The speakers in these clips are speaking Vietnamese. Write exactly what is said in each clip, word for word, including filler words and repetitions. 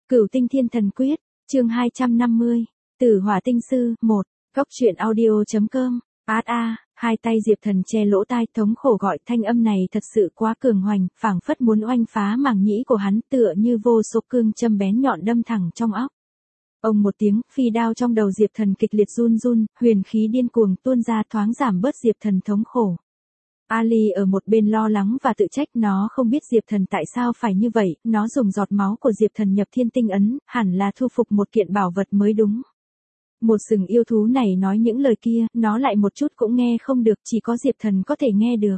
Cửu Tinh Thiên Thần Quyết, chương hai trăm năm mươi, Tử Hỏa Tinh Sư, một, Góc truyện audio.com, át a, hai tay Diệp Thần che lỗ tai thống khổ gọi thanh âm này thật sự quá cường hoành, phảng phất muốn oanh phá màng nhĩ của hắn tựa như vô số cương châm bén nhọn đâm thẳng trong óc. Ông một tiếng, phi đao trong đầu Diệp Thần kịch liệt run run, huyền khí điên cuồng tuôn ra thoáng giảm bớt Diệp Thần thống khổ. Ali ở một bên lo lắng và tự trách, nó không biết Diệp Thần tại sao phải như vậy, nó dùng giọt máu của Diệp Thần nhập thiên tinh ấn, hẳn là thu phục một kiện bảo vật mới đúng. Một sừng yêu thú này nói những lời kia, nó lại một chút cũng nghe không được, chỉ có Diệp Thần có thể nghe được.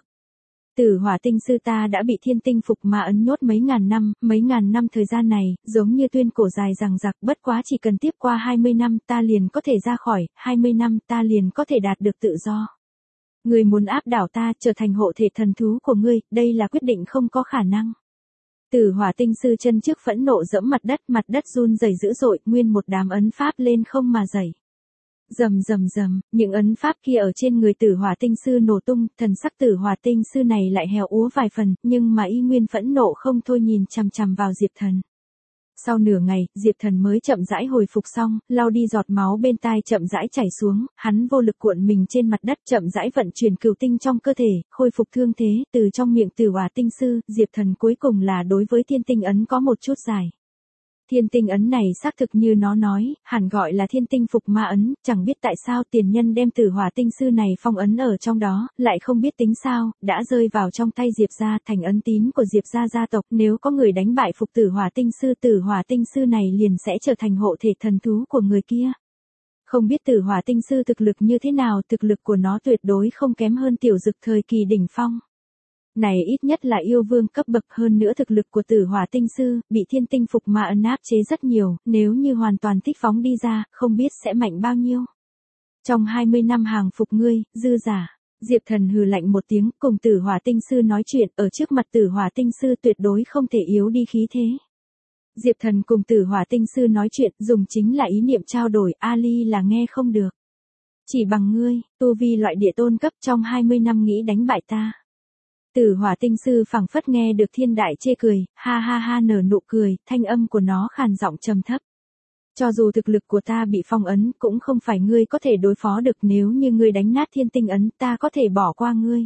Tử Hỏa Tinh Sư ta đã bị thiên tinh phục ma ấn nhốt mấy ngàn năm, mấy ngàn năm thời gian này, giống như tuyên cổ dài dằng dặc, bất quá chỉ cần tiếp qua hai mươi năm ta liền có thể ra khỏi, hai mươi năm ta liền có thể đạt được tự do. Ngươi muốn áp đảo ta, trở thành hộ thể thần thú của ngươi, đây là quyết định không có khả năng. Tử Hỏa Tinh Sư chân trước phẫn nộ giẫm mặt đất, mặt đất run rẩy dữ dội, nguyên một đám ấn pháp lên không mà rẩy. Rầm rầm rầm, những ấn pháp kia ở trên người Tử Hỏa Tinh Sư nổ tung, thần sắc Tử Hỏa Tinh Sư này lại hèo úa vài phần, nhưng mà y nguyên phẫn nộ không thôi nhìn chằm chằm vào Diệp Thần. Sau nửa ngày, Diệp Thần mới chậm rãi hồi phục xong, lau đi giọt máu bên tai chậm rãi chảy xuống, hắn vô lực cuộn mình trên mặt đất chậm rãi vận chuyển cửu tinh trong cơ thể, khôi phục thương thế, từ trong miệng Tử Hỏa Tinh Sư, Diệp Thần cuối cùng là đối với thiên tinh ấn có một chút giải. Thiên tinh ấn này xác thực như nó nói, hẳn gọi là thiên tinh phục ma ấn, chẳng biết tại sao tiền nhân đem Tử Hỏa Tinh Sư này phong ấn ở trong đó, lại không biết tính sao, đã rơi vào trong tay Diệp gia thành ấn tín của Diệp gia gia tộc, nếu có người đánh bại phục Tử Hỏa Tinh Sư, Tử Hỏa Tinh Sư này liền sẽ trở thành hộ thể thần thú của người kia. Không biết Tử Hỏa Tinh Sư thực lực như thế nào, thực lực của nó tuyệt đối không kém hơn Tiểu Dực thời kỳ đỉnh phong. Này ít nhất là yêu vương cấp bậc, hơn nữa thực lực của Tử Hỏa Tinh Sư, bị thiên tinh phục ma ấn áp chế rất nhiều, nếu như hoàn toàn thích phóng đi ra, không biết sẽ mạnh bao nhiêu. Trong hai mươi năm hàng phục ngươi, dư giả, Diệp Thần hừ lạnh một tiếng, cùng Tử Hỏa Tinh Sư nói chuyện, ở trước mặt Tử Hỏa Tinh Sư tuyệt đối không thể yếu đi khí thế. Diệp Thần cùng Tử Hỏa Tinh Sư nói chuyện, dùng chính là ý niệm trao đổi, Ali là nghe không được. Chỉ bằng ngươi, tu vi loại địa tôn cấp trong hai mươi năm nghĩ đánh bại ta. Tử Hỏa Tinh Sư phảng phất nghe được thiên đại chê cười, ha ha ha nở nụ cười, thanh âm của nó khàn giọng trầm thấp. Cho dù thực lực của ta bị phong ấn, cũng không phải ngươi có thể đối phó được, nếu như ngươi đánh nát thiên tinh ấn, ta có thể bỏ qua ngươi.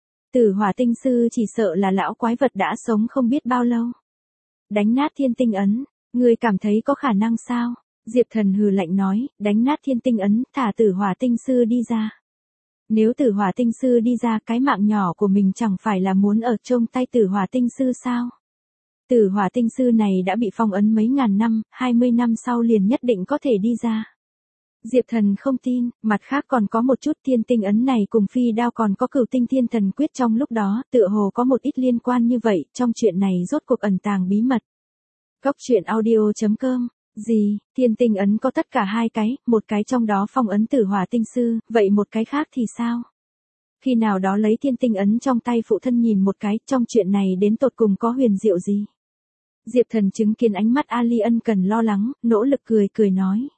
Tử Hỏa Tinh Sư chỉ sợ là lão quái vật đã sống không biết bao lâu. Đánh nát thiên tinh ấn, ngươi cảm thấy có khả năng sao? Diệp Thần hừ lạnh nói, đánh nát thiên tinh ấn, thả Tử Hỏa Tinh Sư đi ra. Nếu Tử Hỏa Tinh Sư đi ra, cái mạng nhỏ của mình chẳng phải là muốn ở trong tay Tử Hỏa Tinh Sư sao? Tử Hỏa Tinh Sư này đã bị phong ấn mấy ngàn năm, hai mươi năm sau liền nhất định có thể đi ra. Diệp Thần không tin, mặt khác còn có một chút, thiên tinh ấn này cùng phi đao còn có Cửu Tinh Thiên Thần Quyết trong lúc đó, tựa hồ có một ít liên quan như vậy, trong chuyện này rốt cuộc ẩn tàng bí mật. Góc truyện audio.com. Gì, thiên tinh ấn có tất cả hai cái, một cái trong đó phong ấn Tử Hỏa Tinh Sư, vậy một cái khác thì sao? Khi nào đó lấy thiên tinh ấn trong tay phụ thân nhìn một cái, trong chuyện này đến tột cùng có huyền diệu gì? Diệp Thần chứng kiến ánh mắt Ali ân cần lo lắng, nỗ lực cười cười nói.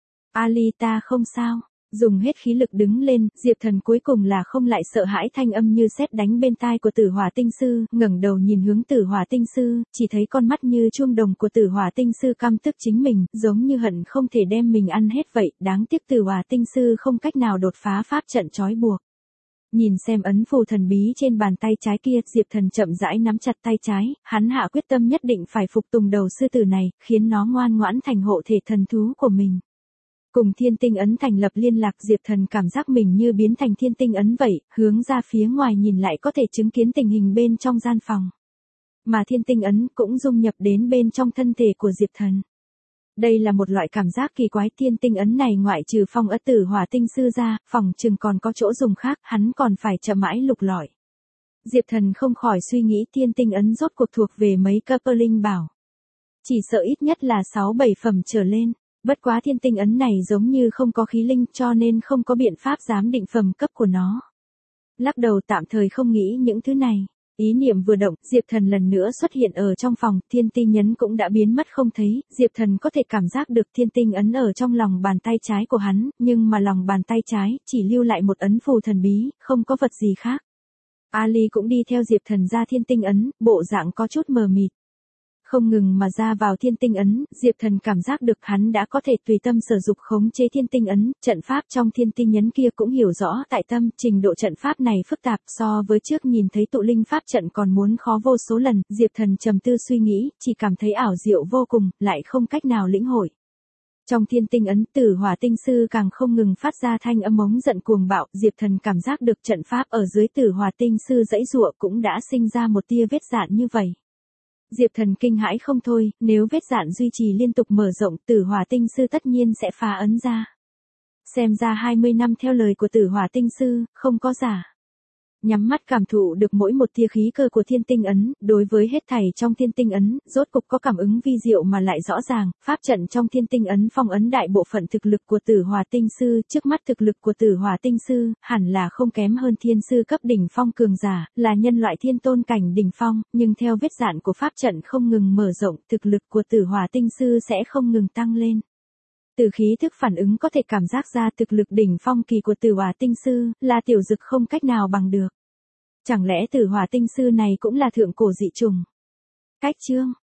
Ali ta không sao. Dùng hết khí lực đứng lên, Diệp Thần cuối cùng là không lại sợ hãi, thanh âm như sét đánh bên tai của Tử Hỏa Tinh Sư, ngẩng đầu nhìn hướng Tử Hỏa Tinh Sư, chỉ thấy con mắt như chuông đồng của Tử Hỏa Tinh Sư căm tức chính mình, giống như hận không thể đem mình ăn hết vậy, đáng tiếc Tử Hỏa Tinh Sư không cách nào đột phá pháp trận trói buộc. Nhìn xem ấn phù thần bí trên bàn tay trái kia, Diệp Thần chậm rãi nắm chặt tay trái, hắn hạ quyết tâm nhất định phải phục tùng đầu sư tử này, khiến nó ngoan ngoãn thành hộ thể thần thú của mình. Cùng thiên tinh ấn thành lập liên lạc, Diệp Thần cảm giác mình như biến thành thiên tinh ấn vậy, hướng ra phía ngoài nhìn lại có thể chứng kiến tình hình bên trong gian phòng. Mà thiên tinh ấn cũng dung nhập đến bên trong thân thể của Diệp Thần. Đây là một loại cảm giác kỳ quái, thiên tinh ấn này ngoại trừ phong ấn Tử Hỏa Tinh Sư ra, phòng chừng còn có chỗ dùng khác, hắn còn phải chậm mãi lục lọi. Diệp Thần không khỏi suy nghĩ thiên tinh ấn rốt cuộc thuộc về mấy cấp linh bảo. Chỉ sợ ít nhất là sáu bảy phẩm trở lên. Bất quá thiên tinh ấn này giống như không có khí linh, cho nên không có biện pháp giám định phẩm cấp của nó. Lắc đầu tạm thời không nghĩ những thứ này. Ý niệm vừa động, Diệp Thần lần nữa xuất hiện ở trong phòng, thiên tinh ấn cũng đã biến mất không thấy, Diệp Thần có thể cảm giác được thiên tinh ấn ở trong lòng bàn tay trái của hắn, nhưng mà lòng bàn tay trái chỉ lưu lại một ấn phù thần bí, không có vật gì khác. Ali cũng đi theo Diệp Thần ra thiên tinh ấn, bộ dạng có chút mờ mịt. Không ngừng mà ra vào thiên tinh ấn, Diệp Thần cảm giác được hắn đã có thể tùy tâm sử dụng khống chế thiên tinh ấn, trận pháp trong thiên tinh ấn kia cũng hiểu rõ tại tâm, trình độ trận pháp này phức tạp so với trước nhìn thấy tụ linh pháp trận còn muốn khó vô số lần, Diệp Thần trầm tư suy nghĩ, chỉ cảm thấy ảo diệu vô cùng, lại không cách nào lĩnh hội. Trong thiên tinh ấn, Tử Hỏa Tinh Sư càng không ngừng phát ra thanh âm ống giận cuồng bạo, Diệp Thần cảm giác được trận pháp ở dưới Tử Hỏa Tinh Sư giãy giụa cũng đã sinh ra một tia vết dạn như vậy. Diệp Thần kinh hãi không thôi, nếu vết dạn duy trì liên tục mở rộng, Tử Hỏa Tinh Sư tất nhiên sẽ phá ấn ra. Xem ra hai mươi năm theo lời của Tử Hỏa Tinh Sư, không có giả. Nhắm mắt cảm thụ được mỗi một tia khí cơ của thiên tinh ấn, đối với hết thảy trong thiên tinh ấn, rốt cục có cảm ứng vi diệu mà lại rõ ràng, pháp trận trong thiên tinh ấn phong ấn đại bộ phận thực lực của Tử Hỏa Tinh Sư, trước mắt thực lực của Tử Hỏa Tinh Sư, hẳn là không kém hơn thiên sư cấp đỉnh phong cường giả, là nhân loại thiên tôn cảnh đỉnh phong, nhưng theo vết dạn của pháp trận không ngừng mở rộng, thực lực của Tử Hỏa Tinh Sư sẽ không ngừng tăng lên. Từ khí thức phản ứng có thể cảm giác ra thực lực đỉnh phong kỳ của Tử Hỏa Tinh Sư, là tiểu dực không cách nào bằng được. Chẳng lẽ Tử Hỏa Tinh Sư này cũng là thượng cổ dị trùng? Cách chương